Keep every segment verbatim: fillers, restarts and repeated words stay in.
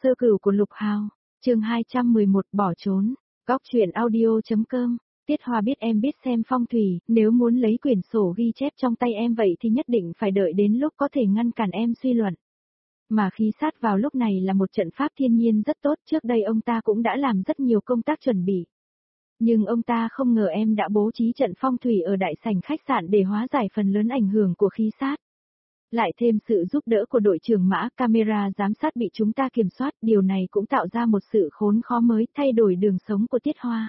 Sơ cửu của Lục Hào, chương hai trăm mười một bỏ trốn, góc truyện audio.com, Tiết Hoa biết em biết xem phong thủy, nếu muốn lấy quyển sổ ghi chép trong tay em vậy thì nhất định phải đợi đến lúc có thể ngăn cản em suy luận. Mà khí sát vào lúc này là một trận pháp thiên nhiên rất tốt, trước đây ông ta cũng đã làm rất nhiều công tác chuẩn bị. Nhưng ông ta không ngờ em đã bố trí trận phong thủy ở đại sảnh khách sạn để hóa giải phần lớn ảnh hưởng của khí sát. Lại thêm sự giúp đỡ của đội trưởng Mã, camera giám sát bị chúng ta kiểm soát, điều này cũng tạo ra một sự khốn khó mới, thay đổi đường sống của Tiết Hoa.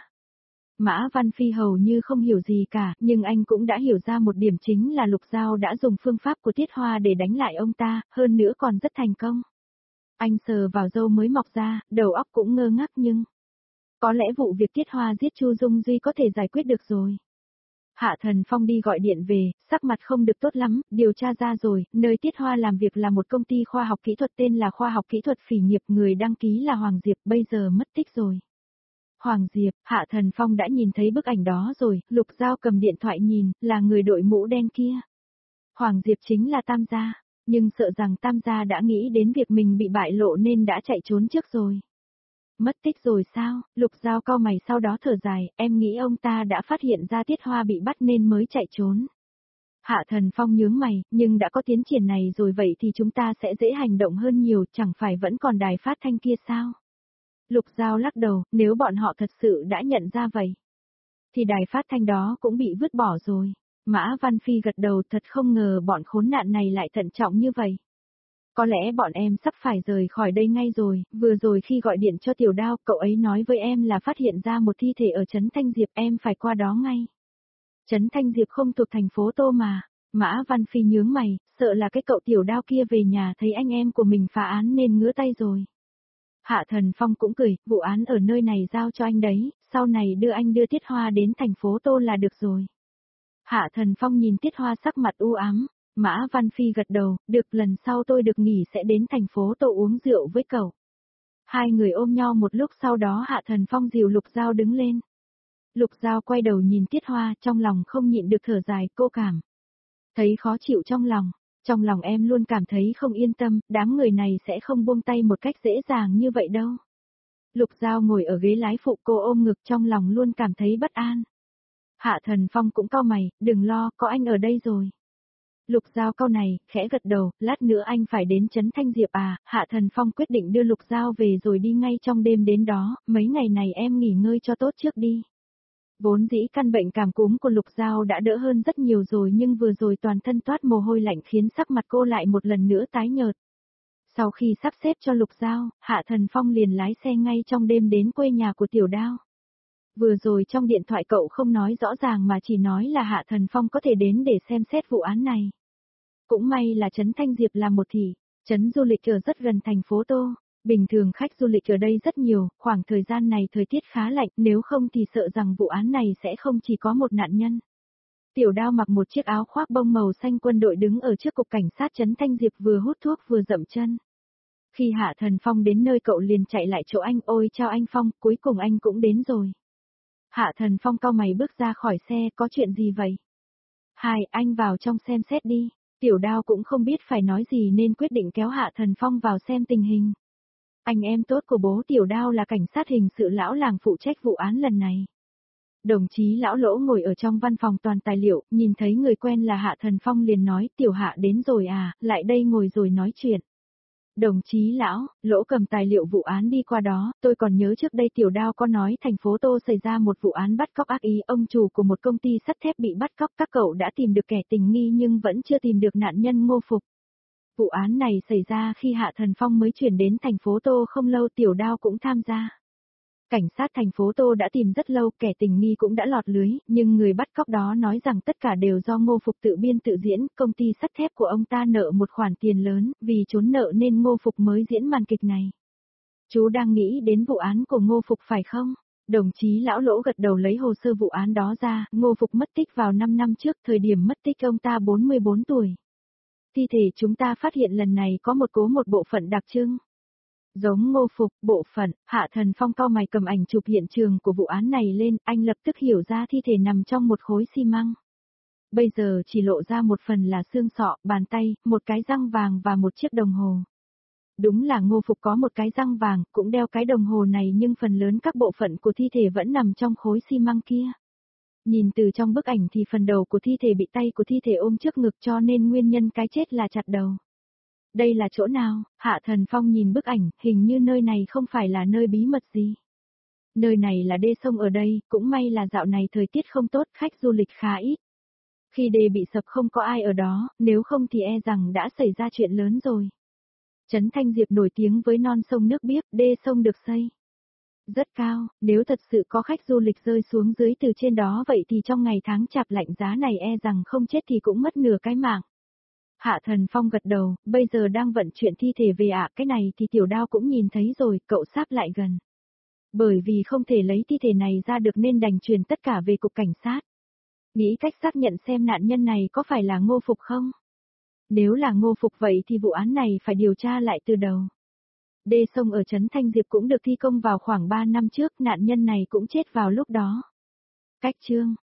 Mã Văn Phi hầu như không hiểu gì cả, nhưng anh cũng đã hiểu ra một điểm, chính là Lục Giao đã dùng phương pháp của Tiết Hoa để đánh lại ông ta, hơn nữa còn rất thành công. Anh sờ vào râu mới mọc ra, đầu óc cũng ngơ ngác, nhưng có lẽ vụ việc Tiết Hoa giết Chu Dung Duy có thể giải quyết được rồi. Hạ Thần Phong đi gọi điện về, sắc mặt không được tốt lắm, điều tra ra rồi, nơi Tiết Hoa làm việc là một công ty khoa học kỹ thuật tên là Khoa học Kỹ thuật Phỉ Nghiệp, người đăng ký là Hoàng Diệp, bây giờ mất tích rồi. Hoàng Diệp, Hạ Thần Phong đã nhìn thấy bức ảnh đó rồi, Lục Giao cầm điện thoại nhìn, là người đội mũ đen kia. Hoàng Diệp chính là Tam Gia, nhưng sợ rằng Tam Gia đã nghĩ đến việc mình bị bại lộ nên đã chạy trốn trước rồi. Mất tích rồi sao? Lục Giao cau mày sau đó thở dài, em nghĩ ông ta đã phát hiện ra Tiết Hoa bị bắt nên mới chạy trốn. Hạ Thần Phong nhướng mày, nhưng đã có tiến triển này rồi vậy thì chúng ta sẽ dễ hành động hơn nhiều, chẳng phải vẫn còn đài phát thanh kia sao? Lục Giao lắc đầu, nếu bọn họ thật sự đã nhận ra vậy, thì đài phát thanh đó cũng bị vứt bỏ rồi. Mã Văn Phi gật đầu, thật không ngờ bọn khốn nạn này lại thận trọng như vậy. Có lẽ bọn em sắp phải rời khỏi đây ngay rồi, vừa rồi khi gọi điện cho Tiểu Đao, cậu ấy nói với em là phát hiện ra một thi thể ở Trấn Thanh Diệp, em phải qua đó ngay. Trấn Thanh Diệp không thuộc thành phố Tô mà. Mã Văn Phi nhướng mày, sợ là cái cậu Tiểu Đao kia về nhà thấy anh em của mình phá án nên ngứa tay rồi. Hạ Thần Phong cũng cười, vụ án ở nơi này giao cho anh đấy, sau này đưa anh đưa Tiết Hoa đến thành phố Tô là được rồi. Hạ Thần Phong nhìn Tiết Hoa sắc mặt u ám. Mã Văn Phi gật đầu, được, lần sau tôi được nghỉ sẽ đến thành phố Tô uống rượu với cậu. Hai người ôm nhau một lúc, sau đó Hạ Thần Phong dìu Lục Giao đứng lên. Lục Giao quay đầu nhìn Tiết Hoa, trong lòng không nhịn được thở dài, cô cảm thấy khó chịu trong lòng. Trong lòng em luôn cảm thấy không yên tâm, đám người này sẽ không buông tay một cách dễ dàng như vậy đâu. Lục Giao ngồi ở ghế lái phụ, cô ôm ngực, trong lòng luôn cảm thấy bất an. Hạ Thần Phong cũng cau mày, đừng lo, có anh ở đây rồi. Lục Giao cau này, khẽ gật đầu, lát nữa anh phải đến Trấn Thanh Diệp à? Hạ Thần Phong quyết định đưa Lục Giao về rồi đi ngay trong đêm đến đó, mấy ngày này em nghỉ ngơi cho tốt trước đi. Vốn dĩ căn bệnh cảm cúm của Lục Giao đã đỡ hơn rất nhiều rồi, nhưng vừa rồi toàn thân toát mồ hôi lạnh khiến sắc mặt cô lại một lần nữa tái nhợt. Sau khi sắp xếp cho Lục Giao, Hạ Thần Phong liền lái xe ngay trong đêm đến quê nhà của Tiểu Đao. Vừa rồi trong điện thoại cậu không nói rõ ràng mà chỉ nói là Hạ Thần Phong có thể đến để xem xét vụ án này. Cũng may là Trấn Thanh Diệp là một thị trấn du lịch ở rất gần thành phố Tô, bình thường khách du lịch ở đây rất nhiều, khoảng thời gian này thời tiết khá lạnh, nếu không thì sợ rằng vụ án này sẽ không chỉ có một nạn nhân. Tiểu Đao mặc một chiếc áo khoác bông màu xanh quân đội đứng ở trước cục cảnh sát Trấn Thanh Diệp, vừa hút thuốc vừa dậm chân. Khi Hạ Thần Phong đến nơi cậu liền chạy lại chỗ anh, ôi chào anh Phong, cuối cùng anh cũng đến rồi. Hạ Thần Phong cau mày bước ra khỏi xe, có chuyện gì vậy? Hai, anh vào trong xem xét đi. Tiểu Đao cũng không biết phải nói gì nên quyết định kéo Hạ Thần Phong vào xem tình hình. Anh em tốt của bố Tiểu Đao là cảnh sát hình sự lão làng phụ trách vụ án lần này. Đồng chí lão Lỗ ngồi ở trong văn phòng toàn tài liệu, nhìn thấy người quen là Hạ Thần Phong liền nói, Tiểu Hạ đến rồi à, lại đây ngồi rồi nói chuyện. Đồng chí lão, Lỗ cầm tài liệu vụ án đi qua đó, tôi còn nhớ trước đây Tiểu Đao có nói thành phố Tô xảy ra một vụ án bắt cóc ác ý, ông chủ của một công ty sắt thép bị bắt cóc, các cậu đã tìm được kẻ tình nghi nhưng vẫn chưa tìm được nạn nhân Ngô Phục. Vụ án này xảy ra khi Hạ Thần Phong mới chuyển đến thành phố Tô không lâu, Tiểu Đao cũng tham gia. Cảnh sát thành phố Tô đã tìm rất lâu, kẻ tình nghi cũng đã lọt lưới, nhưng người bắt cóc đó nói rằng tất cả đều do Ngô Phục tự biên tự diễn, công ty sắt thép của ông ta nợ một khoản tiền lớn, vì trốn nợ nên Ngô Phục mới diễn màn kịch này. Chú đang nghĩ đến vụ án của Ngô Phục phải không? Đồng chí lão Lỗ gật đầu lấy hồ sơ vụ án đó ra, Ngô Phục mất tích vào năm năm trước, thời điểm mất tích ông ta bốn mươi bốn tuổi. Thi thể chúng ta phát hiện lần này có một cố một bộ phận đặc trưng. Giống Ngô Phục, bộ phận. Hạ Thần Phong cau mày cầm ảnh chụp hiện trường của vụ án này lên, anh lập tức hiểu ra thi thể nằm trong một khối xi măng. Bây giờ chỉ lộ ra một phần là xương sọ, bàn tay, một cái răng vàng và một chiếc đồng hồ. Đúng là Ngô Phục có một cái răng vàng, cũng đeo cái đồng hồ này nhưng phần lớn các bộ phận của thi thể vẫn nằm trong khối xi măng kia. Nhìn từ trong bức ảnh thì phần đầu của thi thể bị tay của thi thể ôm trước ngực cho nên nguyên nhân cái chết là chặt đầu. Đây là chỗ nào? Hạ Thần Phong nhìn bức ảnh, hình như nơi này không phải là nơi bí mật gì. Nơi này là đê sông ở đây, cũng may là dạo này thời tiết không tốt, khách du lịch khá ít. Khi đê bị sập không có ai ở đó, nếu không thì e rằng đã xảy ra chuyện lớn rồi. Trấn Thanh Diệp nổi tiếng với non sông nước biếc, đê sông được xây rất cao, nếu thật sự có khách du lịch rơi xuống dưới từ trên đó vậy thì trong ngày tháng chạp lạnh giá này e rằng không chết thì cũng mất nửa cái mạng. Hạ Thần Phong gật đầu, bây giờ đang vận chuyển thi thể về ạ, cái này thì Tiểu Đao cũng nhìn thấy rồi, cậu sáp lại gần. Bởi vì không thể lấy thi thể này ra được nên đành truyền tất cả về cục cảnh sát. Nghĩ cách xác nhận xem nạn nhân này có phải là Ngô Phục không? Nếu là Ngô Phục vậy thì vụ án này phải điều tra lại từ đầu. Đê sông ở Trấn Thanh Diệp cũng được thi công vào khoảng ba năm trước, nạn nhân này cũng chết vào lúc đó. Cách chương